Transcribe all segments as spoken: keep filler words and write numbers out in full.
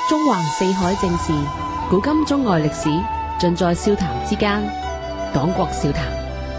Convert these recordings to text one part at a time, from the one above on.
中橫四海正事，古今中外歷史，盡在笑談之間。黨國笑談。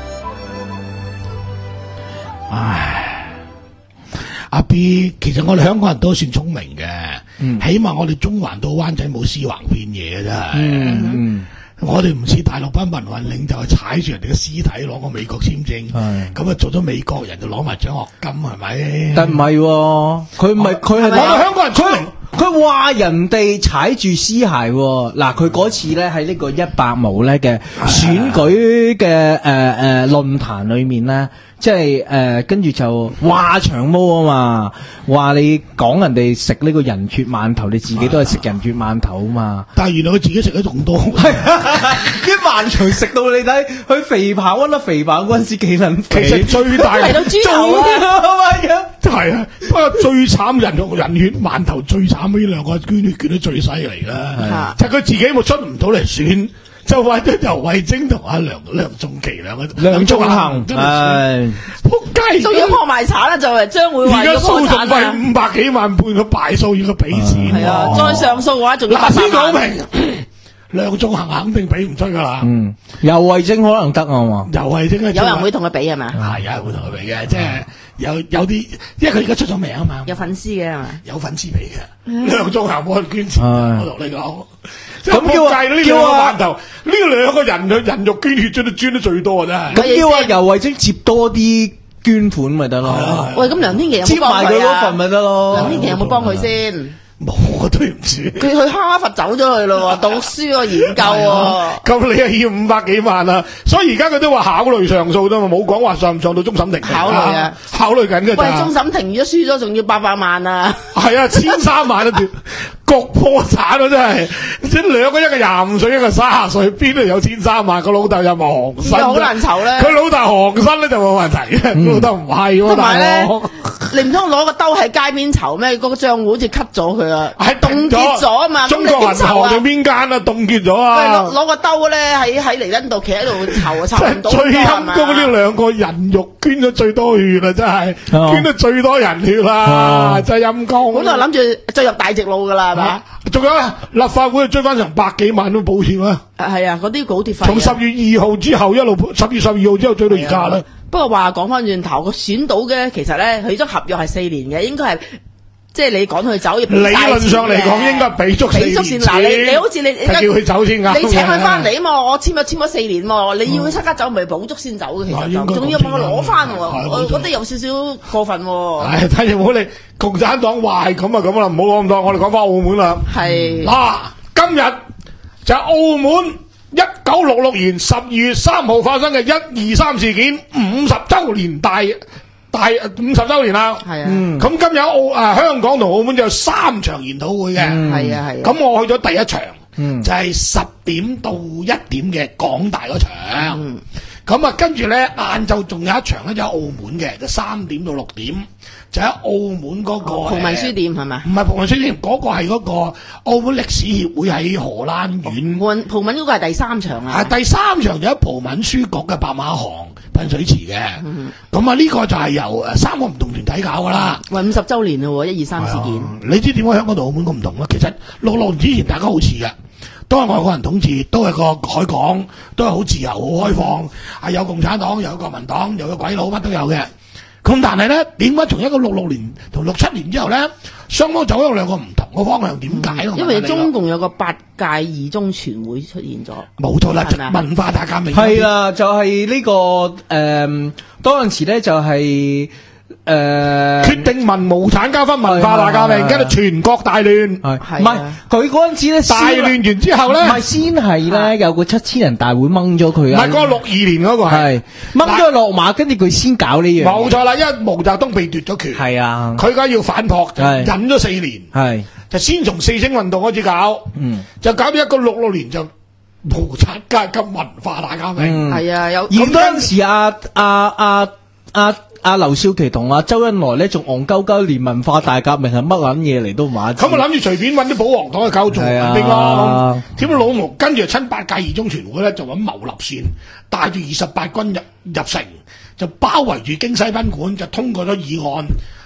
唉，阿 B， 其實我哋香港人都算聰明嘅，嗯、起碼我哋中環到灣仔冇屍橫遍野嘅真係。嗯嗯我哋唔似大陸班民運領袖去踩住人哋嘅屍體攞個美國簽證，咁啊做咗美國人就攞埋獎學金係咪？ 但唔係，佢唔係佢係我哋香港人聰明。 佢話人哋踩住屍骸，嗱佢嗰次咧喺呢個一百毛咧嘅選舉嘅誒誒論壇裏面咧，即係誒跟住就話長毛啊嘛，話你講人哋食呢個人血饅頭，你自己都係食人血饅頭啊嘛。 但係原來佢自己食得仲多， 係啲饅頭食到你睇，佢肥跑嗰粒肥跑嗰陣時幾撚肥， 其實最大嚟到豬頭啊！ 係啊，不過最慘人肉人血饅頭最慘呢兩個捐血捐得最犀利啦，就係佢自己冇出唔到嚟選，就為咗游蕙禎同阿梁梁頌琪兩個梁頌恆，係仆街， 都要破埋產啦，就係將會話而家訴訟費五百幾萬半個敗訴要佢俾錢， 係啊，再上訴嘅話仲要嗱先講明。梁頌恆肯定俾唔出噶啦， 嗯，游蕙禎可能得啊嘛， 游蕙禎係有人會同佢比係嘛？ 係有人會同佢比嘅，即係有有啲，因為佢而家出咗名啊嘛， 有粉絲嘅係嘛？ 有粉絲比嘅，梁頌恆冇人捐錢，我同你講， 咁叫啊呢兩個饅頭，呢兩個人嘅人肉捐血捐得捐得最多啊真係， 咁叫啊游蕙禎接多啲捐款咪得咯， 喂，咁梁天琦有接冇幫佢埋佢嗰份啊？ 咪得咯， 梁天琦有冇幫佢先？ 冇啊，對唔住， 佢去哈佛走咗去咯，讀書啊，研究啊， 咁你係要五百幾萬啊，所以而家佢都話考慮上訴啫嘛，冇講話上唔上到終審庭。 考慮啊， 考慮緊嘅咋。 喂，終審庭如果輸咗，仲要八百萬啊！ 係啊，千三萬啊，焗破產啊，真係，即係兩個一個廿五歲，一個卅歲，邊度有千三萬？個老豆又冇行身， 好難籌咧。 佢老豆行身咧就冇問題，佢老豆唔係喎， 同埋咧，你唔通攞個兜喺街邊籌咩？嗰個賬戶好似 cut 咗佢啊， 係凍結咗啊嘛。 中國銀行定邊間啊？凍結咗啊！ 攞攞個兜咧喺喺彌敦道企喺度籌啊，籌唔到。 最陰公呢兩個人肉捐咗最多血啊！真係捐得最多人血啦，真係陰公。 本來諗住進入大直路噶啦，係嘛？ 仲有立法會追翻成百幾萬都補貼啊！ 係啊，嗰啲補貼費。 從十月二號之後一路十月十二號之後追到而家啦。 不過話講翻轉頭，個選到嘅其實咧，佢咗合約係四年嘅，應該係即係你趕佢走，理論上嚟講應該俾足四年。俾足先嗱，你你好似你你叫佢走先㗎。 你請佢翻嚟啊嘛，我簽咗簽咗四年喎，你要佢即刻走，咪補足先走嘅，其實就仲要幫佢攞翻喎，我覺得有少少過分喎。 唉，睇住唔好你共產黨話係咁啊咁啦，唔好講咁多，我哋講翻澳門啦。係嗱，今日就係澳門一九六六年十二月三號發生嘅一二三事件五十週年大大五十週年啦。係啊，咁、嗯、今日澳誒、呃、香港同澳門就有三場研討會嘅。係啊係。咁、啊、我去咗第一場，嗯、就係十點到一點嘅港大嗰場。咁啊、嗯，跟住咧晏晝仲有一場咧就喺澳門嘅，就三點到六點。就喺澳門嗰、那個葡文書店係咪？唔係葡文書店，嗰、那個係嗰個澳門歷史協會喺荷蘭園。葡文葡文嗰個係第三場啊！ 係第三場就喺葡文書局嘅白馬行噴水池嘅。咁啊呢個就係由誒三個唔同團體搞噶啦。 喂，五十週年咯，一二三事件。 你知點解香港同澳門咁唔同咧？其實六六年之前大家好似嘅，都係外國人統治，都係個海港，都係好自由、好開放。係、嗯、有共產黨，有國民黨，有個鬼佬，乜都有嘅。咁但係咧，點解從一個六六年同六七年之後咧，雙方走咗兩個唔同嘅方向？點解咧？ 因為中共有個八屆二中全會出現咗， 冇錯啦，文化大革命係啦，就係、是、呢、這個誒，當陣時咧就係、是。誒、呃， 決定民無產階級文化大革命，跟住全國大亂， 係唔係？佢嗰陣時咧大亂完之後咧， 唔係先係咧有個七千人大會掹咗佢啊， 唔係嗰個六二年嗰個係掹咗佢落馬，跟住佢先搞呢樣， 冇錯啦，因為毛澤東被奪咗權，係啊，佢而家要反撲，就忍咗四年，係就先從四星運動開始搞，嗯，就搞咗一個六六年就無產階級文化大革命，係、 嗯、啊，有而嗰陣時阿阿阿阿。阿劉少奇同阿周恩來咧，仲戇鳩鳩，連文化大革命係乜撚嘢嚟都唔話。 咁啊諗住隨便揾啲保皇黨去搞做民兵咯。點解老毛跟住親八屆二中全會咧，就揾謀立線，帶住二十八軍入入城，就包圍住京西賓館，就通過咗議案，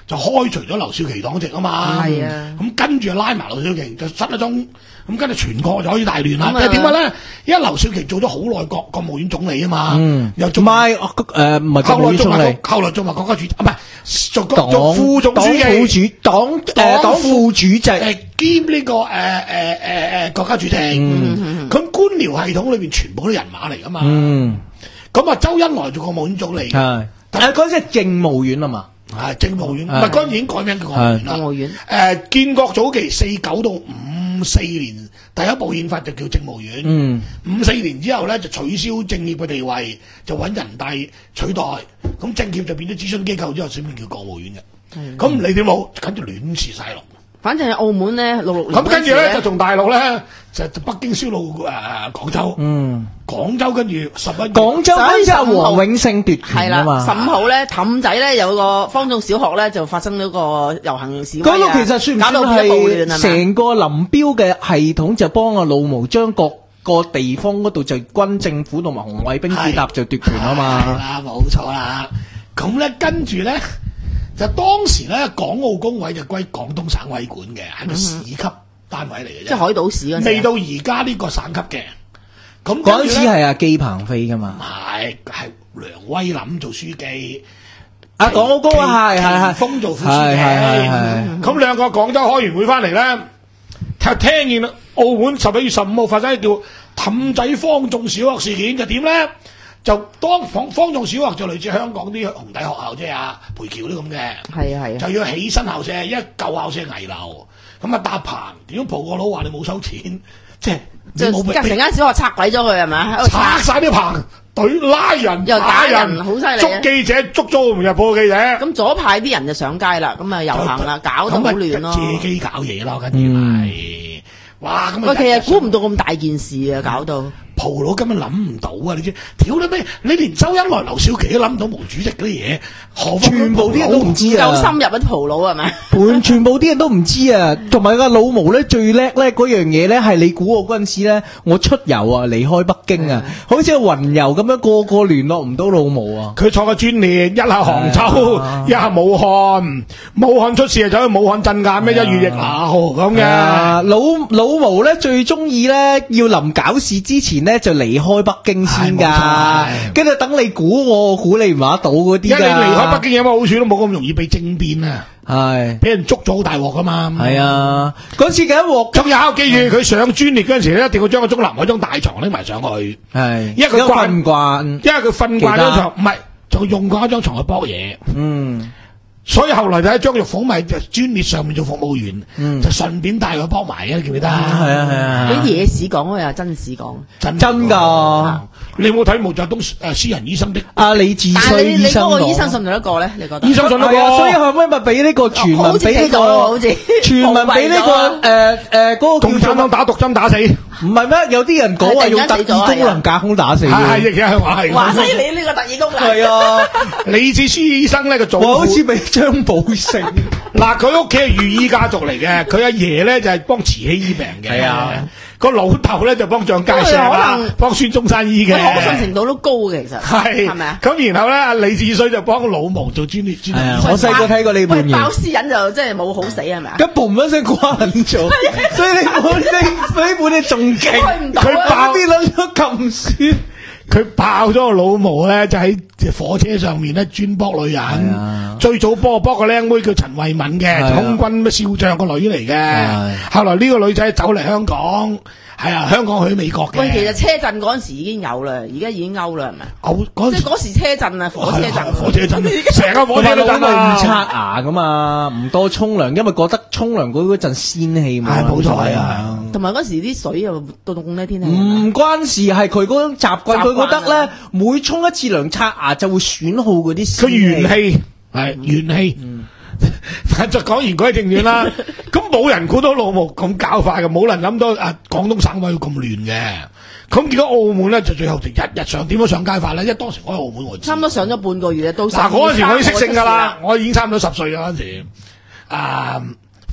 就開除咗劉少奇黨籍啊嘛。 係啊， 咁跟住拉埋劉少奇就失咗蹤，咁跟住全國就可以大亂啦。因為點解咧？因為劉少奇做咗好耐國國務院總理啊嘛，又做埋誒唔係後來做埋後來做埋國家主席，唔係做做副總書記、 黨誒黨副主席誒兼呢個誒誒誒誒國家主席。咁官僚系統裏邊全部都人馬嚟噶嘛。咁啊，周恩來做國務院總理。係誒嗰陣係政務院啊嘛。 係政務院，唔係嗰陣已經改名叫國務院啦。 國務院誒建國早期四九到五四年第一部憲法就叫政務院。嗯，五四年之後咧就取消政協嘅地位，就揾人大取代。咁政協就變咗諮詢機構之後，先變叫國務院嘅。咁你點冇？跟住亂試晒落。 反正係澳門咧，六六年咁跟住咧就從大陸咧就北京銷路誒廣州。嗯，廣州跟住十一廣州嗰陣係黃永勝奪權啊嘛。 十五號咧，氹仔咧有個方中小學咧就發生咗個遊行示威啊。 嗰個其實算唔算係成個林彪嘅系統就幫阿老毛將各個地方嗰度就軍政府同埋紅衛兵結合就奪權啊嘛。 係啦，冇錯啦。咁咧跟住咧。就當時咧，港澳工委就歸廣東省委管嘅，係個市級單位嚟嘅啫。 即係海島市嗰陣。 未到而家呢個省級嘅。咁嗰陣時係阿姬鵬飛噶嘛？ 唔係，係梁威霖做書記。 啊，港澳工委係係係。 峰做副書記。係係。咁兩個廣州開完會翻嚟咧，就聽見澳門十一月十五號發生叫氹仔方仲小學事件，就點咧？就當方方仲小學就類似香港啲紅底學校，即係啊培僑啲咁嘅， 係啊係啊， 就要起新校舍，因為舊校舍危樓，咁啊搭棚，點解葡國佬話你冇收錢，即係就成間小學拆鬼咗佢係咪？ 拆晒啲棚，隊拉人又打人，好犀利， 捉記者捉咗《明日報》記者， 咁左派啲人就上街啦，咁啊遊行啦，搞到好亂咯， 借機搞嘢咯，跟住係，哇咁啊， 其實估唔到咁大件事啊，搞到。 葡佬根本諗唔到啊！你知，屌你咩？你連周恩來、劉少奇都諗唔到毛主席嗰啲嘢，何全部啲人都唔知啊！ 夠深入一葡佬係咪？ 全全部啲人都唔知啊！同埋個老毛咧最叻咧嗰樣嘢咧係你估我嗰陣時咧，我出遊啊，離開北京啊，好似雲遊咁樣，個個聯絡唔到老毛啊！ 佢坐個專列，一下杭州，一下武漢，武漢出事就走去武漢鎮壓咩？一月疫流咁嘅。 老老毛咧最中意咧要臨搞事之前咧就離開北京先噶，跟住等你估我估你唔話到嗰啲噶。 因為你離開北京有乜好處都冇咁容易被政變啊，係俾人捉咗好大鑊噶嘛。 係啊，嗰次嘅一鑊。 仲有記住佢上專列嗰陣時咧，一定要將個中南海張大床拎埋上去。係，因為佢慣唔慣，因為佢瞓慣張床，唔係就用過一張床去搏嘢。嗯。所以後來就喺張玉鳳咪就專列上面做服務員，嗯、就順便帶佢幫埋嘅，你記唔記得？係啊係啊！ 你野史講啊，又真史講， 真真噶。 你有冇睇毛澤東誒私人醫生的？ 阿李志綏醫生講。 你嗰個醫生信唔信得過咧？你覺得？ 醫生信得過。 所以後尾咪俾呢個全民俾呢個，好似全民俾呢個誒誒嗰個共產黨打毒針打死。 唔係咩？有啲人講話用特異功能架空打死。 係係亦係話係。 話犀利呢個特異功能。 係啊， 李志綏醫生咧個祖父。 好似俾張寶勝。 嗱，佢屋企係御醫家族嚟嘅，佢阿爺咧就係幫慈禧醫病嘅。係啊。個老豆咧就幫蔣介石啦，幫孫中山醫嘅， 可信程度都高嘅，其實係係咪啊？ 咁然後咧，阿李志綏就幫老毛做專列專列。 我細個睇過呢本嘢。 包私隱就真係冇好死係咪啊？ 咁嘣一聲瓜撚咗，所以你本呢呢本嘢仲勁， 佢爆啲撚咗咁酸。 佢爆咗個老毛咧，就喺火車上面咧專搏女人。啊、最早搏搏個靚妹叫陳慧敏嘅，啊、空軍咩少將個女嚟嘅。啊、後來呢個女仔走嚟香港，係啊，香港去美國嘅。 喂，其實車震嗰陣時已經有啦，而家已經勾啦，係咪？ 勾即係嗰時車震啊，火車震， 火車震，成個火車都震啊！ 唔刷牙噶嘛，唔多沖涼，因為覺得沖涼嗰嗰陣仙氣嘛。 係冇錯係啊。 同埋嗰時啲水又凍凍咧，天氣唔關事，係佢嗰種習慣，佢覺得咧每沖一次涼刷牙就會損耗嗰啲。 佢元氣係元氣。就講完嗰啲正傳啦，咁冇人估到老毛咁搞法嘅，冇人諗到啊廣東省委會咁亂嘅。咁結果澳門咧就最後就日日上點樣上街法咧？因為當時我喺澳門我差唔多上咗半個月，到嗱嗰陣時我已經識性噶啦，我已經差唔多十歲啦嗰陣時。啊，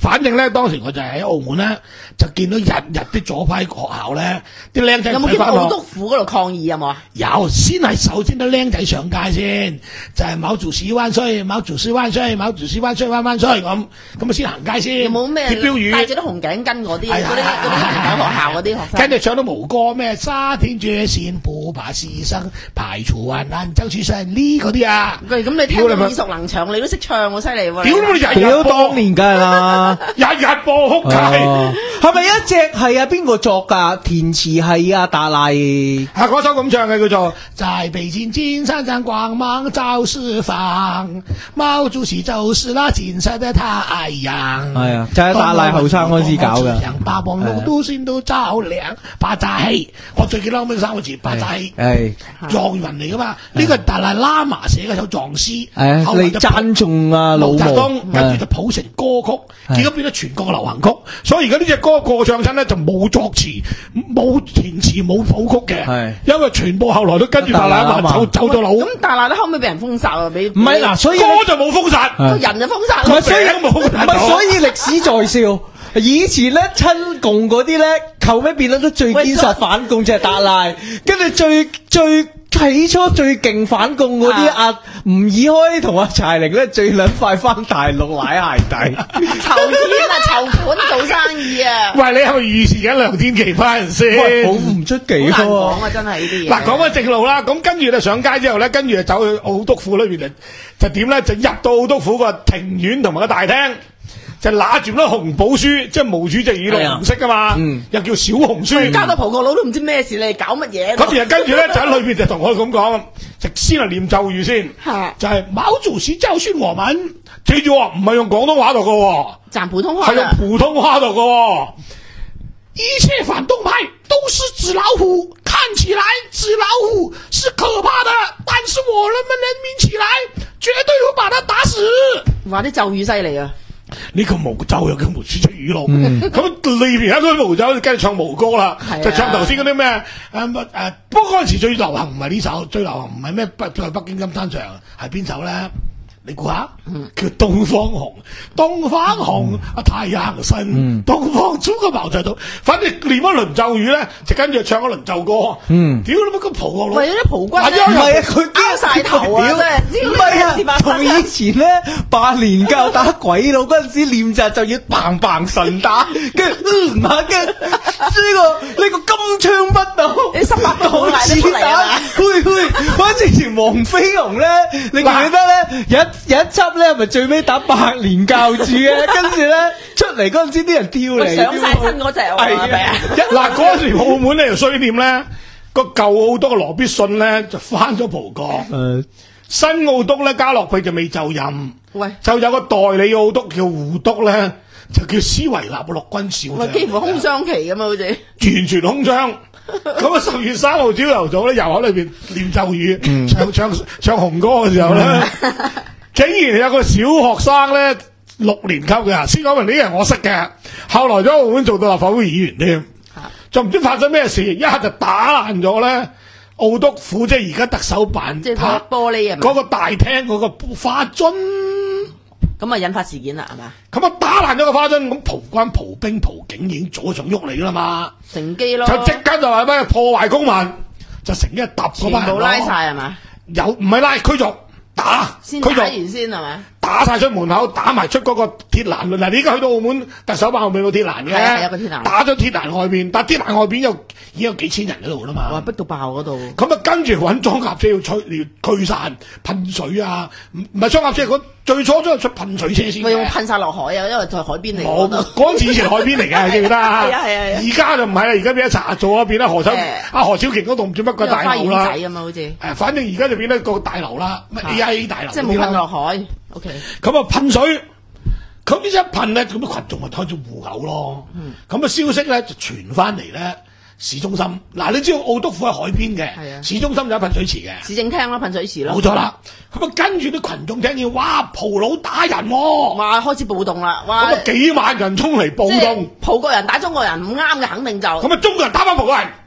反正咧，當時我就喺澳門咧，就見到日日啲左派學校咧，啲僆仔有冇見澳督府嗰度抗議有冇啊？ 有，先係首先啲僆仔上街先，就係、是、毛主席萬歲，毛主席萬歲，毛主席萬歲，萬萬歲咁，咁啊先行街先。 有冇咩貼標語？ 帶住啲紅頸巾嗰啲，嗰啲嗰啲學校嗰啲學生。 跟住唱到無歌咩？沙天決線，不怕犧牲，排除萬難爭取勝利嗰啲啊！ 咁你聽到耳熟能詳，你都識唱喎，犀利喎！ 屌你日日當年梗係啦， 日日播哭街， 係咪一隻係啊？邊個作㗎？填詞係啊，達賴。 啊，嗰首咁唱嘅叫做在北京金山上光芒照四方，毛主席就是那金色的太陽。 係啊，就係達賴後生嗰陣時搞嘅。 八望路都先都照亮，八扎氣。我最記得嗰三個字，八扎氣。係狀元嚟噶嘛？呢個係達賴喇嘛寫嘅首狀詩。係你讚頌啊，老毛。 毛澤東跟住就譜成歌曲，結果變咗全國嘅流行曲。所以而家呢隻歌過唱親咧就冇作詞、冇填詞、冇譜曲嘅，因為全部後來都跟住達賴喇嘛走走咗佬。 咁達賴咧後尾俾人封殺啊，俾唔係嗱，所以歌就冇封殺， 個人就封殺。 唔係所以冇，唔係所以歷史在笑。以前咧親共嗰啲咧，後尾變得都最堅實反共就係達賴，跟住最最起初最勁反共嗰啲阿吳以開同阿柴玲咧，最撚快翻大陸舐鞋底， 籌錢啊，籌款做生意啊！ 喂，你係咪預示緊梁天琦翻人先？ 好唔出奇喎！講啊，真係呢啲嘢。 嗱，講翻正路啦，咁跟住咧上街之後咧，跟住就走去澳督府裏邊就就點咧？就入到澳督府個庭院同埋個大廳。就拿住嗰紅寶書，即係毛主席語錄紅色噶嘛，嗯、又叫小紅書。 加到葡國佬都唔知咩事，你哋搞乜嘢？ 咁然後跟住咧就喺裏邊就同我咁講，就先係念咒語先，就係毛主席教訓我們，記住唔係用廣東話讀嘅， 講普通話， 係用普通話讀嘅。一切反動派都是紙老虎，看起來紙老虎是可怕的，但是我們人民起來，絕對會把他打死。 哇！啲咒語犀利啊！ 呢個毛咒又叫毛主席語錄，咁裏邊有一個毛咒，跟住唱毛歌啦，就唱頭先嗰啲咩誒乜誒，不過嗰陣時最流行唔係呢首，最流行唔係咩北在北京金山上，係邊首咧？你估下，叫東方紅，東方紅啊太陽神，東方出個毛就到，反正念一輪咒語咧，就跟住唱一輪咒歌。嗯，屌你乜咁蒲個佬？ 為咗啲蒲骨咧， 唔係啊，佢拗晒頭啊，真係唔係啊，同以前咧八年教打鬼佬嗰陣時練習就要砰砰神打，跟住唔下跟呢個呢個金槍不倒， 你十八度子彈， 去去，反正前黃飛鴻咧，你記得咧有有一輯咧，咪最尾打百年教主嘅，跟住咧出嚟嗰陣時，啲人跳嚟上晒身嗰隻，係咪啊？ 嗱，嗰時澳門咧又衰點咧，個舊澳督嘅羅必信咧就翻咗葡國，誒，新澳督咧加洛庇就未就任，喂，就有個代理澳督叫胡督咧，就叫斯維納陸軍少將， 幾乎空窗期咁啊，好似完全空窗。咁啊，十月三號朝頭早咧，又喺裏邊念咒語，嗯、唱唱唱紅歌嘅時候咧。竟然有個小學生咧六年級嘅，先講明呢啲人我識嘅，後來喺澳門做到立法會議員添，就唔知發生咩事，一下就打爛咗咧澳督府，即係而家特首辦， 即係玻璃啊， 嗰個大廳嗰個花樽， 咁啊引發事件啦，係嘛？ 咁啊打爛咗個花樽，咁葡軍、葡兵、葡警已經早上喐嚟啦嘛， 乘機咯， 就即刻就話咩破壞公民，就成日揼嗰班人， 全部拉晒係嘛？ 有唔係拉驅逐？打， 先打完先係咪？ 打晒出門口，打埋出嗰個鐵欄。嗱，你而家去到澳門特首辦後面有鐵欄嘅， 係有個鐵欄。打咗鐵欄外邊，但鐵欄外邊有已經有幾千人喺度啦嘛。 哇！逼到爆嗰度。 咁啊，跟住揾裝甲車要吹，要驅散、噴水啊，唔唔係裝甲車，最初都係出噴水車先。 咪用噴晒落海啊，因為在海邊嚟。 冇，嗰陣時以前海邊嚟嘅，記唔記得啊？ 係啊係啊。 而家就唔係啦，而家變咗查做啊，變咗何秋阿何超瓊嗰度唔知乜鬼大樓啦。 花園仔啊嘛，好似。誒， 反正而家就變咗個大樓啦，乜 A I A 大樓。 即係冇噴落海。O K， 咁啊噴水，咁呢一噴咧，咁啲群眾咪開始互毆咯。咁啊、嗯、消息咧就傳翻嚟咧，市中心嗱，你知道澳督府喺海邊嘅，啊、市中心就有噴水池嘅， 市政廳啦，噴水池咯。 冇錯啦。咁啊跟住啲群眾聽見，哇，葡佬打人喎、哦， 哇，開始暴動啦，哇， 咁啊幾萬人衝嚟暴動， 葡國人打中國人唔啱嘅，肯定就咁啊中國人打翻葡國人。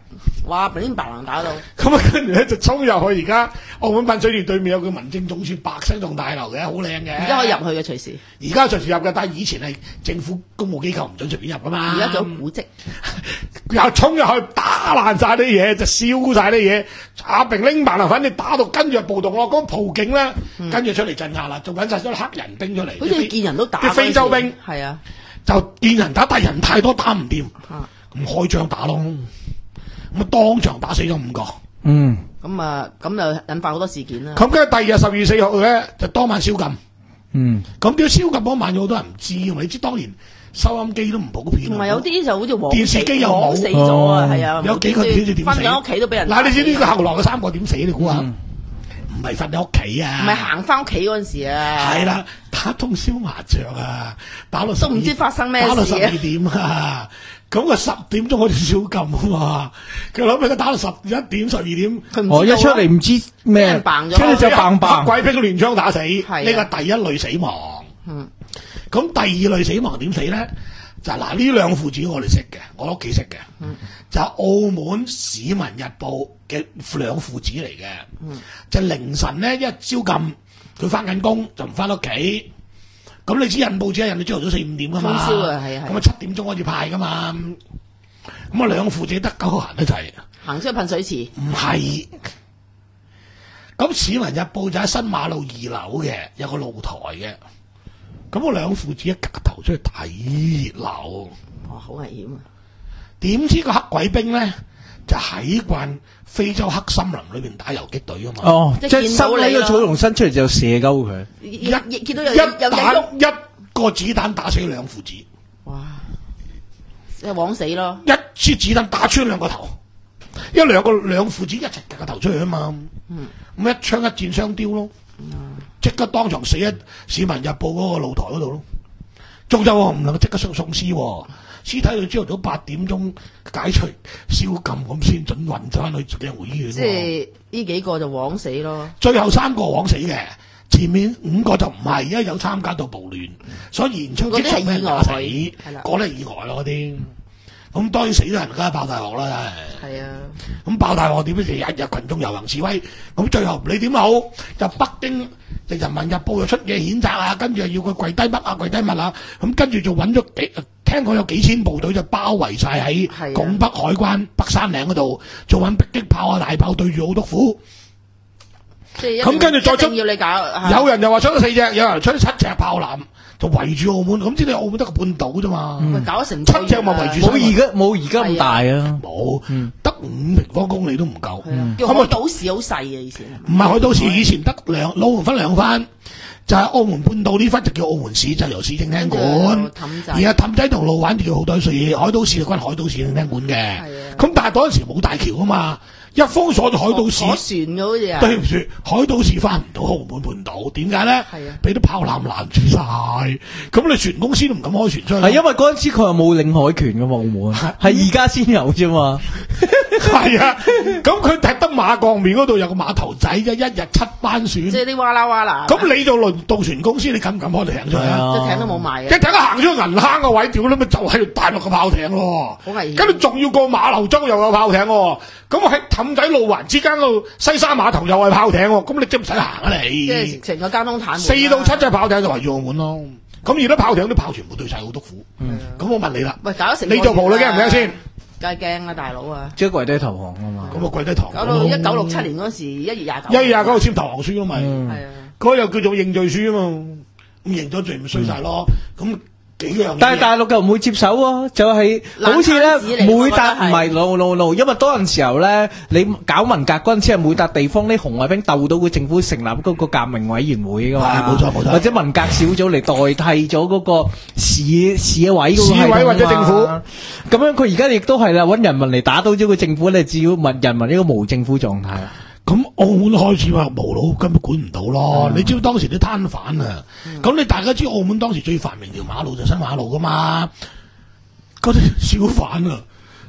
哇！明明白能打到。 咁啊，跟住咧就衝入去，而家澳門噴水池對面有個民政總署白色棟大樓嘅，好靚嘅。 而家可以入去嘅隨時。 而家隨時入嘅，但係以前係政府公務機構唔准隨便入噶嘛。 而家仲有古蹟， 又衝入去打爛晒啲嘢，就燒晒啲嘢。阿平拎白能粉，你打到跟住暴動咯。嗰、那個葡警咧，嗯、跟住出嚟鎮壓啦，仲揾晒咗黑人兵出嚟。 好似見人都打。 啲非洲兵係啊， 就見人打，但係人太多打唔掂，咁、啊、開槍打咯。咁啊，當場打死咗五個。 嗯， 咁啊，咁就引發好多事件啦。 咁跟住第二日十月四號咧，就當晚宵禁。 嗯， 咁啲宵禁嗰晚有好多人唔知，你知當年收音機都唔普遍。 同埋有啲就好似電視機又冇死咗啊，係啊， 有幾個點知點死？ 瞓喺屋企都俾人。 嗱，你知呢個後來嘅三個點死？你估下？唔係瞓喺屋企啊， 唔係行翻屋企嗰陣時啊。係啦，打通宵麻雀啊，打到都唔知發生咩事啊， 打到十二點啊。咁啊十點鐘好似宵禁啊嘛，佢諗起佢打到十一點十二點， 我一出嚟唔知咩，跟住就棒棒， 黑鬼兵亂槍打死，呢個第一類死亡。 嗯， 咁第二類死亡點死咧？就嗱呢兩父子我哋識嘅，我屋企識嘅，嗯、就澳門市民日報嘅兩父子嚟嘅，嗯、就凌晨咧一宵禁，佢翻緊工就唔翻屋企。咁你知印報紙係印到朝頭早四五點噶嘛？ 通宵啊，係啊， 咁啊七點鐘開始派噶嘛。咁啊兩父子得鳩閒得滯， 行出去噴水池。 唔係。咁市民日報就喺新馬路二樓嘅，有個露台嘅。咁我兩父子一夾頭出去睇熱鬧。 哇，好危險啊！ 點知個黑鬼兵咧就喺慣非洲黑森林裏邊打游擊隊啊嘛。 哦，即係收呢個草叢伸出嚟就射鳩佢。 一見到有一彈一個子彈打死兩父子。 哇！即係枉死咯！ 一支子彈打穿兩個頭，因為兩個兩父子一齊夾個頭出去啊嘛。嗯。咁一槍一箭雙雕咯。即刻當場死喺《市民日報》嗰個露台嗰度咯，仲有唔能夠即刻送送屍，屍體到朝頭早八點鐘解除宵禁咁先準運翻去警護醫院。 即係呢幾個就枉死咯。 最後三個枉死嘅，前面五個就唔係，因為有參加到暴亂，所以現場即刻俾人打死，嗰啲係意外咯嗰啲。咁當然死咗人梗係爆大鑊啦，真係。係啊。咁爆大鑊點咧？就日日群眾遊行示威，咁最後你點好？就北京就人民日報又出嘢譴責啊，跟住又要佢跪低乜啊，跪低乜啊，咁跟住就揾咗幾，聽講有幾千部隊就包圍晒喺拱北海關北山嶺嗰度，做揾迫擊炮啊、大炮對住好多虎。咁跟住再出， 要你搞， 有人又話出咗四隻，有人出咗七隻炮艦。就圍住澳門，咁知你澳門得個半島啫嘛， 嗯、搞咗成七隻咪圍住。 冇而家冇而家咁大啊， 冇，得五平方公里都唔夠。 叫海島市好細啊，以前。 唔係海島市，以前得兩澳門分兩番，就係、是、澳門半島呢忽就叫澳門市，就由市政廳管。而家氹仔同路環就叫好多市，海島市就關海島市政廳管嘅。咁但係嗰陣時冇大橋啊嘛。一封鎖咗海島市， 坐船嘅好似啊！ 對唔住，海島市翻唔到澳門半島，點解咧？係啊，俾啲炮艦攔住晒，咁你船公司都唔敢開船出去。 係因為嗰陣時佢又冇領海權嘅嘛，澳門係而家先有啫嘛。 係啊，咁佢踢得馬鋼面嗰度有個碼頭仔啫，一日七班船。即係啲哇啦哇啦。咁你就輪到船公司，你敢唔敢開艇出去啊？ 隻艇都冇賣嘅。 一艇都行咗銀坑個位，屌你咪就係大陸嘅炮艇咯。 好危險。 跟住仲要過馬流洲又有炮艇喎，咁我喺氹仔路環之間嗰度西沙碼頭又係炮艇喎，咁你即唔使行啊你？ 即係成個交通癱瘓。 四到七隻炮艇就圍住澳門咯，咁而家炮艇啲炮全部對晒好多虎。咁我問你啦， 喂，搞咗成你做葡你驚唔驚先？ 梗係驚啊，大佬啊！ 即係跪低投降啊嘛。 咁啊跪低投降。 搞到一九六七年嗰時一月廿九。 一月廿九號簽投降書啊嘛。 係啊。 嗰又叫做認罪書啊嘛，咁認咗罪咪衰晒咯，咁。 但係大陸就唔會接手喎，就係、是、好似咧每笪唔係路路路，因為多陣時候咧，你搞文革嗰陣時係每笪地方啲紅衛兵鬥到個政府成立嗰個革命委員會噶嘛， 冇錯冇錯， 或者文革小組嚟代替咗嗰個市市委嗰個市委或者政府， 咁樣佢而家亦都係啦，揾人民嚟打倒咗個政府咧，只要問人民呢個無政府狀態。 咁澳門開始話無腦根本管唔到咯，嗯、你知道當時啲攤販啊，咁、嗯、你大家知澳門當時最繁榮條馬路就新馬路噶嘛，嗰啲小販啊，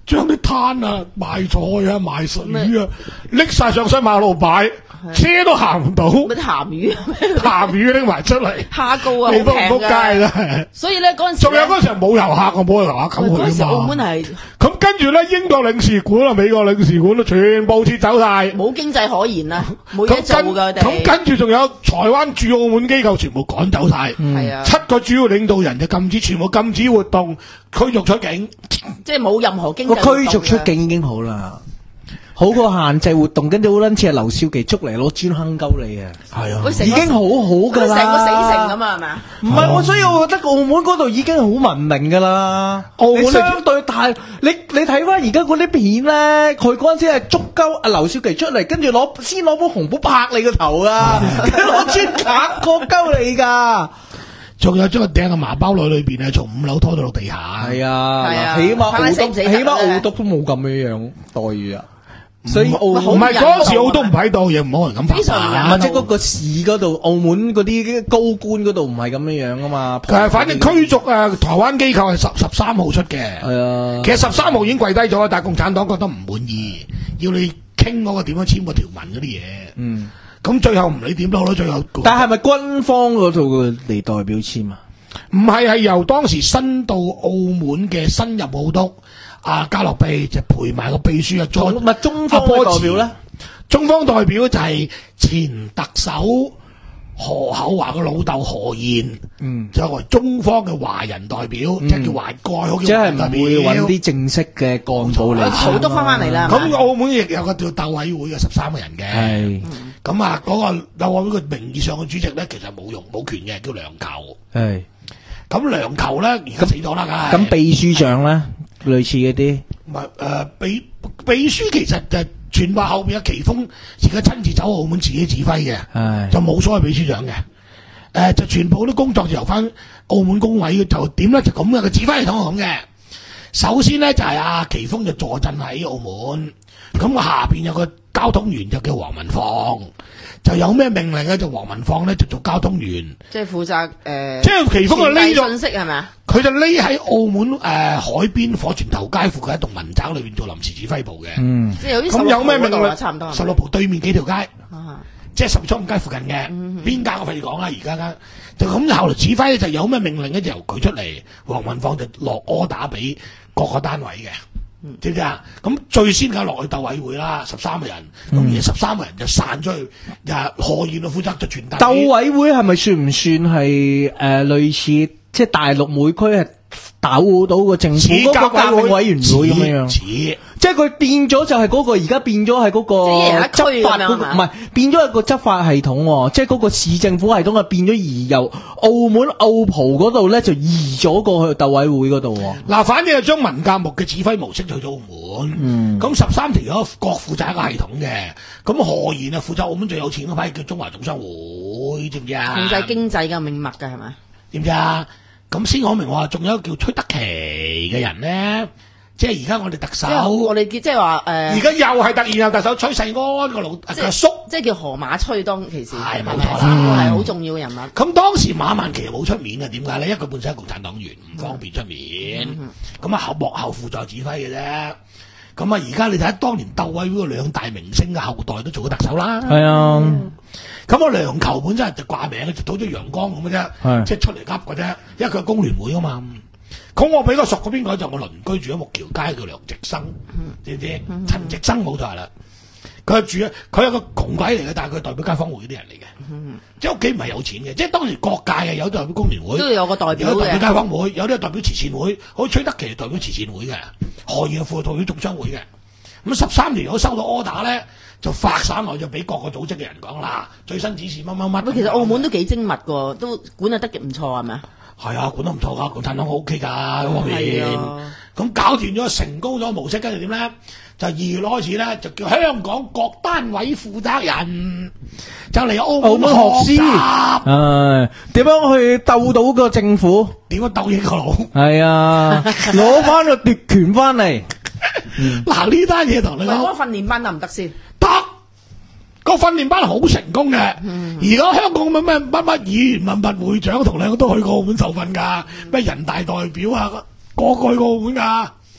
將啲攤啊、賣菜啊、賣水魚啊，拎晒上西馬路擺，車都行唔到。 嗰啲鹹魚， 鹹魚拎埋出嚟， 蝦膏啊， 你都唔仆街啦。 所以咧嗰陣時， 仲有嗰陣時冇遊客，我冇遊客咁去嗰陣時澳門係咁跟住咧，英國領事館啊、美國領事館都全部撤走晒， 冇經濟可言啦，冇嘢做㗎佢哋。 咁跟住仲有台灣駐澳門機構全部趕走晒， 係啊， 七個主要領導人就禁止，全部禁止活動，驅逐出境， 即係冇任何經濟活動。 個驅逐出境已經好啦。好過限制活動，跟住好撚似係劉少奇捉嚟攞磚坑鳩你啊！係啊，已經好好噶啦， 成個死城咁啊，係咪啊？ 唔係我，所以我覺得澳門嗰度已經好文明噶啦。澳門相對大，你你睇翻而家嗰啲片咧，佢嗰陣時係捉鳩阿劉少奇出嚟，跟住攞先攞本紅簿拍你個頭啊，攞磚夾過鳩你噶。 仲有將佢掟個麻包內裏邊啊，從五樓拖到落地下。 係啊， 係啊， 起碼澳督， 起碼澳督都冇咁樣樣待遇啊。所以澳唔係嗰時澳都唔喺度，亦冇人咁拍啊！ 或者嗰個市嗰度，澳門嗰啲高官嗰度唔係咁樣樣啊嘛。 誒，反正驅逐誒台灣機構係十十三號出嘅。係啊，其實十三號已經跪低咗，但係共產黨覺得唔滿意，要你傾嗰個點樣簽個條文嗰啲嘢。嗯，咁最後唔理點都好啦，最後。 但係咪軍方嗰度嚟代表簽啊？ 唔係，係由當時新到澳門嘅新入澳督。啊，加洛庇就陪埋個秘書啊，再唔係中方代表咧？ 中方代表就係前特首何厚華個老豆何賢，嗯，作為中方嘅華人代表，嗯、即係叫華蓋，即係唔會揾啲正式嘅幹部嚟。 好多翻翻嚟啦。 咁澳門亦有個叫鬥委會嘅十三個人嘅，係咁、嗯、啊，嗰、那個鬥委會嘅名義上嘅主席咧，其實冇用冇權嘅，叫梁球。係咁梁球咧，而家死咗啦， 咁秘書長咧？類似嗰啲， 唔係誒秘秘書其實就全部後邊嘅奇峰而家親自走澳門自己指揮嘅，就冇所謂秘書長嘅，誒、呃、就全部啲工作就由翻澳門工委就點咧就咁嘅個指揮系統係咁嘅。首先咧就係、是、阿、啊、奇峰就坐鎮喺澳門，咁我下邊有個交通員就叫黃文放，就有咩命令咧就黃文放咧就做交通員， 即係負責誒，呃、 即係奇峰就匿咗信息係咪啊？ 佢就匿喺澳門誒、呃、海邊火船頭街附近一棟民宅裏邊做臨時指揮部嘅。嗯，即係有啲咁有咩命令？差唔多十六浦對面幾條街，啊、即係十月初五街附近嘅邊間我費事講啦。而家間就咁後來指揮咧，就有咩命令咧就由佢出嚟，黃文放就落柯打俾各個單位嘅。知唔知啊？咁最先梗係落去鬥委會啦，十三個人，咁而十三個人就散咗去，又何賢就負責就傳達。 鬥委會係咪算唔算係誒、呃、類似即係大陸每區係鬥到個政府嗰個革命委員會咁樣樣？即係佢變咗就係嗰、那個而家變咗係嗰個執法嗰、那個，唔係變咗係個執法系統、哦，即係嗰個市政府系統啊變咗而由澳門澳葡嗰度咧就移咗過去鬥委會嗰度。 嗱，反正係將文革目嘅指揮模式去咗澳門，咁十三條友各負責一個系統嘅，咁何賢啊負責澳門最有錢嗰批叫中華總商會，知唔知啊？ 控制經濟嘅命脈㗎係咪？ 知唔知啊？咁先講明話，仲有一個叫崔德祺嘅人咧。即係而家我哋特首， 我哋即係話誒，而、 呃、家又係突然又特首崔世安個老個叔， 即係叫河馬崔當其時， 係冇錯啦， 係好重要嘅人物。 咁、嗯、當時馬萬祺冇出面嘅，點解咧？一個本身係共產黨員，唔方便出面，咁啊後幕後輔助指揮嘅啫。咁啊而家你睇下當年鬥委會個兩大明星嘅後代都做咗特首啦。係啊，咁我梁球本身係就掛名，就倒咗陽光咁嘅啫，即係出嚟噏嘅啫，因為佢係工聯會啊嘛。咁我比較熟嗰邊個就我鄰居住喺木橋街叫梁直生，知唔知？陳、嗯、直生冇錯啦，佢係住啊，佢係個窮鬼嚟嘅，但係佢代表街坊會啲人嚟嘅，嗯、即係屋企唔係有錢嘅，即係當時各界嘅有代表工聯會， 都有個代表嘅， 有代表街坊會，有啲係代表慈善會，好似崔德祺係代表慈善會嘅，何賢係副代表總商會嘅。咁十三年如果收到 order 咧，就發散落就俾各個組織嘅人講啦，最新指示乜乜乜。 其實澳門都幾精密㗎，都管得得極唔錯係咪啊？ 係啊，管得唔錯噶，共產黨好 OK 噶嗰方面。咁搞掂咗，成功咗模式，跟住點咧？就二月開始咧，就叫香港各單位負責人就嚟澳門學習。 誒，點樣去鬥到個政府？ 點樣鬥贏個佬？ 係啊，攞翻個奪權翻嚟。 嗱，呢單嘢同你講， 嗰個訓練班得唔得先？ 得。個訓練班好成功嘅，而家、嗯、香港乜乜乜乜議員、乜乜會長同兩個都去過澳門受訓噶，咩、嗯、人大代表啊，個個去過澳門噶，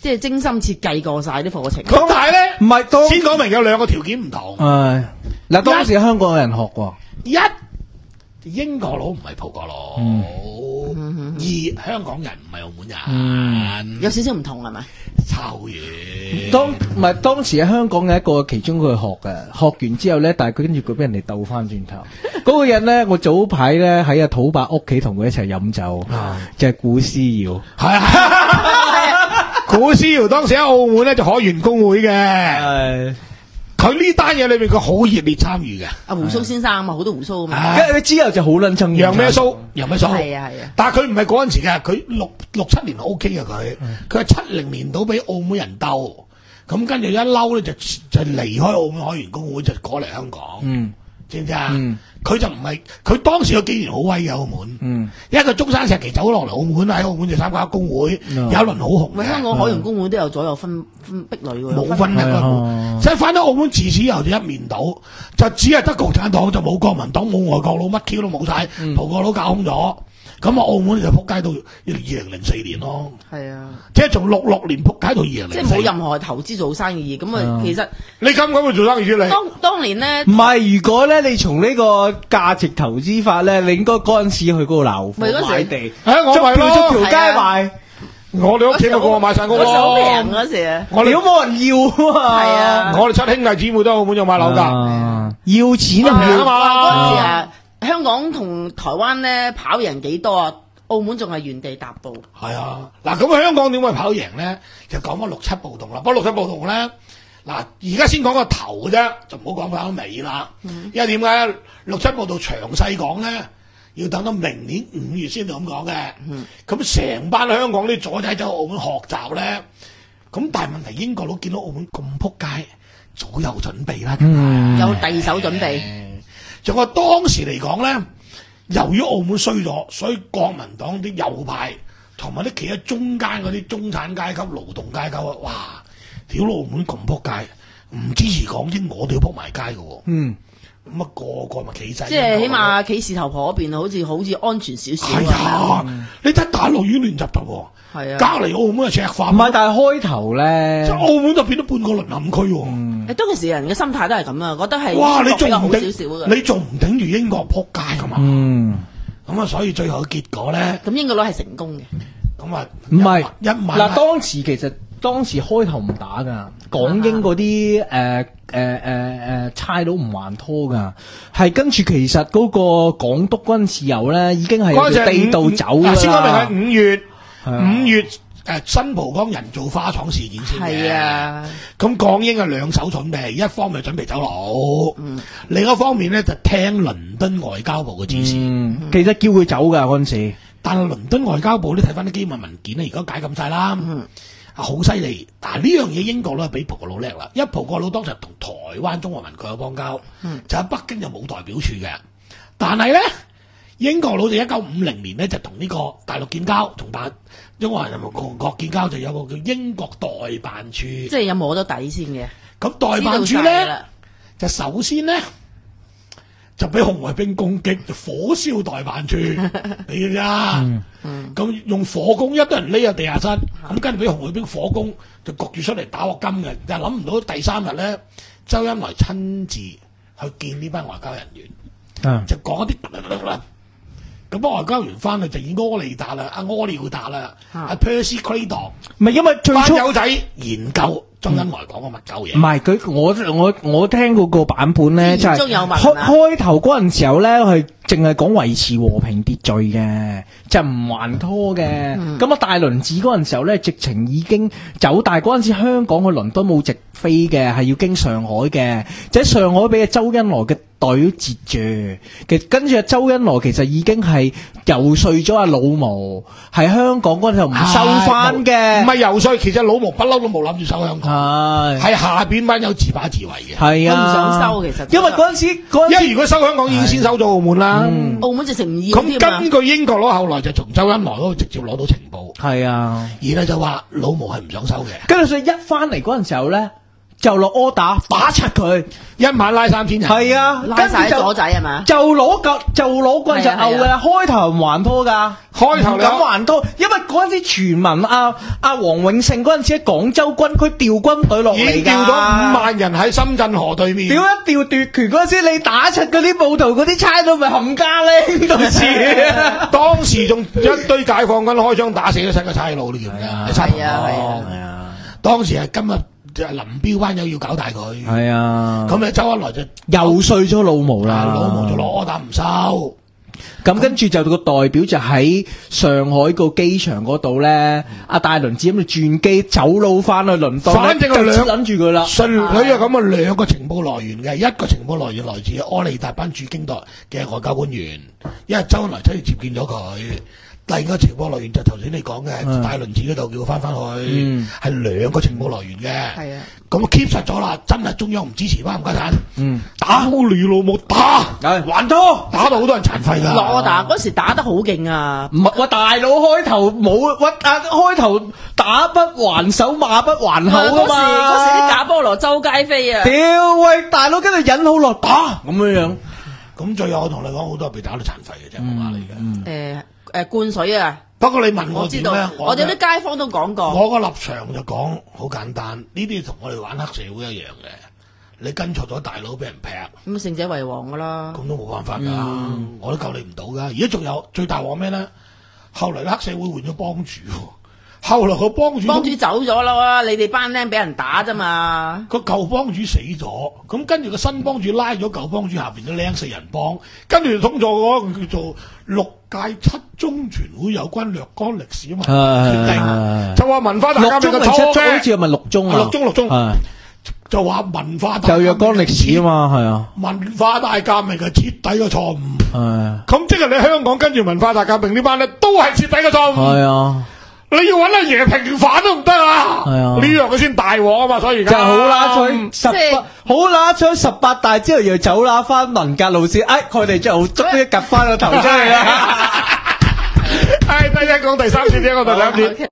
即係精心設計過晒啲課程。 咁但係咧， 唔係當先講明有兩個條件唔同。 誒，嗱，當時香港有人學喎。 一英國佬唔係葡國佬，嗯、二香港人唔係澳門人， 嗯、有少少唔同係咪？ 臭嘢。 當唔係當時喺香港嘅一個其中佢學嘅，學完之後咧，但係佢跟住佢俾人哋鬥翻轉頭。嗰個人咧，我早排咧喺阿土伯屋企同佢一齊飲酒，嗯、就係古思堯。係啊， 古思堯當時喺澳門咧就海員工會嘅。係。佢呢單嘢裏邊佢好熱烈參與嘅， 阿胡鬚先生啊嘛，好多胡鬚啊嘛， 跟住之後就好撚憎楊咩鬚，楊咩鬚， 係啊係啊， 但係佢唔係嗰陣時嘅，佢六六七年 O K 嘅佢，佢係七零年到俾澳門人鬥，咁跟住一嬲咧就就離開澳門海員工會就過嚟香港，嗯，知唔知啊？佢就唔係佢當時個幾年好威嘅澳門，嗯，因為佢中山石岐走落嚟澳門喺澳門就參加工會，有一輪好紅。 喂，香港海員工會都有左右分分壁壘喎， 冇分嘅，即係翻到澳門自此以後就一面倒，就只係得共產黨就冇國民黨冇外國佬乜 Q 都冇晒，葡國佬搞空咗。咁啊，澳門就撲街到二零零四年咯。係啊，即係從六六年撲街到二零零四。 即係冇任何投資做生意咁啊，其實你敢唔敢去做生意先？你當當年咧， 唔係如果咧，你從呢個價值投資法咧，你應該嗰陣時去嗰個樓買地， 誒，我咪咯， 逐條街賣。 我哋屋企咪個個買晒屋咯。 好平嗰時啊， 我哋都冇人要啊。 係啊， 我哋七兄弟姊妹都喺澳門有買樓㗎， 要錢啊嘛。 嗰陣時啊。香港同台灣咧跑贏幾多啊？澳門仲係原地踏步。 係啊，嗱咁香港點會跑贏咧？就講翻六七暴動啦。不過六七暴動咧，嗱而家先講個頭嘅啫，就唔好講翻尾啦。嗯、因為點解咧？六七暴動詳細講咧，要等到明年五月先至咁講嘅。咁成、嗯、班香港啲左仔走澳門學習咧，咁但係問題英國佬見到澳門咁撲街，早有準備啦， 嗯、 有第二手準備。 仲話當時嚟講咧，由於澳門衰咗，所以國民黨啲右派同埋啲企喺中間嗰啲中產階級、勞動階級啊，哇！屌澳門咁撲街，唔支持港英，我哋要撲埋街嘅喎。嗯，咁啊個個咪企晒。即係起碼企事頭婆嗰邊，好似好似安全少少。 係啊，嗯、你睇大陸已經亂集集喎。係啊，隔離澳門係赤化。 唔係，但係開頭咧， 即係澳門就變咗半個淪陷區喎。 嗯，誒，當其時人嘅心態都係咁啊，覺得係哇，你仲唔好少少嘅， 你仲唔頂住英國撲街㗎嘛？嗯，咁啊，所以最後嘅結果咧， 咁英國佬係成功嘅。 咁啊， 唔係一萬嗱，當時其實當時開頭唔打㗎，港英嗰啲誒誒誒誒差佬唔還拖㗎，係跟住其實嗰個港督軍事遊咧已經係有地道走㗎啦。 先講明係五月。五月誒新蒲崗人造花廠事件先嘅，係啊。咁港英係兩手準備，一方面準備走佬，嗯、另一方面咧就聽倫敦外交部嘅指示。 嗯嗯、其實叫佢走㗎嗰陣時， 但係倫敦外交部你睇翻啲機密文件咧，而家解禁晒啦，啊好犀利。但係呢樣嘢英國咧比葡國佬叻啦，因為葡國佬當時同台灣中華民國有邦交，嗯、就喺北京就冇代表處嘅，但係咧。英國佬就一九五零年咧就同呢個大陸建交，同大中華人民共和國建交，就有個叫英國代辦處，即係有摸咗底先嘅。咁代辦處咧就首先咧就俾紅衛兵攻擊，就火燒代辦處，你知啊？咁、嗯嗯、用火攻，一堆人匿喺地下室，咁跟住俾紅衛兵火攻，就焗住出嚟打鑊金嘅。但係諗唔到第三日咧，周恩來親自去見呢班外交人員，嗯、就講一啲。咁幫外交員翻去就以柯利達啦，阿柯利達啦，阿 Percy Claydon， 唔係因為最初班友仔研究周恩來講嘅乜鳩嘢。 唔係佢，我我我聽嗰個版本咧，就係開開頭嗰陣時候咧，係淨係講維持和平秩序嘅，就唔還拖嘅。咁啊、嗯，大輪子嗰陣時候咧，直情已經走大。嗰陣時香港去倫敦冇直飛嘅，係要經上海嘅，就喺上海俾阿周恩來嘅隊截住。其實跟住阿周恩來其實已經係游說咗阿老毛，係香港嗰陣時候唔收翻嘅。 唔係游說，其實老毛不嬲都冇諗住收香港。係，係下邊班友自把自為嘅。係啊，佢唔想收其實。 因為嗰陣時， 因為如果收香港已經先收咗澳門啦。 嗯、澳門直情唔要。 咁根據英國佬後來就從周恩來嗰度直接攞到情報。 係啊， 然後就話老毛係唔想收嘅。 跟住所以一翻嚟嗰陣時候咧， 就落 order 打柒佢， 一晚拉三千人。 係啊， 拉晒咗仔係嘛？ 就攞嚿就攞棍就毆噶啦，開頭唔還拖噶， 開頭唔敢還拖，因為嗰陣時傳聞阿阿黃永勝嗰陣時喺廣州軍區調軍隊落嚟㗎， 已經調咗五萬人喺深圳河對面。 屌一調奪權嗰陣時，你打柒嗰啲暴徒嗰啲差佬咪冚家咧，到時當時仲一堆解放軍開槍打死咗七個差佬，你記唔記得？ 係啊係啊， 當時係今日。就林彪班友要搞大佢， 係啊， 咁你周恩來就游說咗老毛啦， 老毛就攞打唔收， 咁跟住就個代表就喺上海個機場嗰度咧，阿戴麟趾咁就轉機走佬翻去倫敦， 反正係兩諗住佢啦， 順佢有咁嘅兩個情報來源嘅，一個情報來源來自柯利達班駐京代嘅外交官員，因為周恩來親自接見咗佢。第二個情報來源就頭先你講嘅戴麟趾嗰度叫佢翻翻去，係、嗯、兩個情報來源嘅。係啊，咁 keep 實咗啦，真係中央唔支持翻唔家產。嗯，打你老母打，還拖，打到好多人殘廢㗎。 羅打嗰時打得好勁啊！ 唔係，哇大佬開頭冇，哇啊開頭打不還手，罵不還口啊嘛。 嗰時啲假菠蘿周街飛啊！ 屌喂，大佬跟住忍好耐打咁樣樣。 咁最後我同你講，好多人被打到殘廢嘅啫，我話你嘅。 誒。誒灌水啊！ 不過你問我點咧？ 我哋啲街坊都講過。 我個立場就講好簡單，呢啲同我哋玩黑社會一樣嘅。你跟錯咗大佬俾人劈， 咁勝者為王噶啦。 咁都冇辦法㗎，嗯、我都救你唔到㗎。而家仲有最大鑊咩咧？後嚟黑社會換咗幫主，後來個幫主幫主走咗啦，你哋班僆俾人打啫嘛。 個舊幫主死咗，咁跟住個新幫主拉咗舊幫主下邊嘅僆四人幫，跟住就通過嗰個叫做六屆七中全會有關若干歷史嘛決定，就話文化大革命嘅錯嘅， 好似係咪六中啊？ 六中六中，就話文化大就若干歷史啊嘛，係啊， 文化大革命係徹底嘅錯誤。 係， 咁即係你香港跟住文化大革命呢班咧，都係徹底嘅錯誤。 係啊。 你要揾阿爺平反都唔得啊！係啊，呢樣佢先大鑊啊嘛，所以而家就好啦，佢十八好啦，咗十八大之後又走啦翻文革路線，哎，佢哋就捉一夾翻個頭出嚟啦。 係，第一講第三次，第一講第兩次。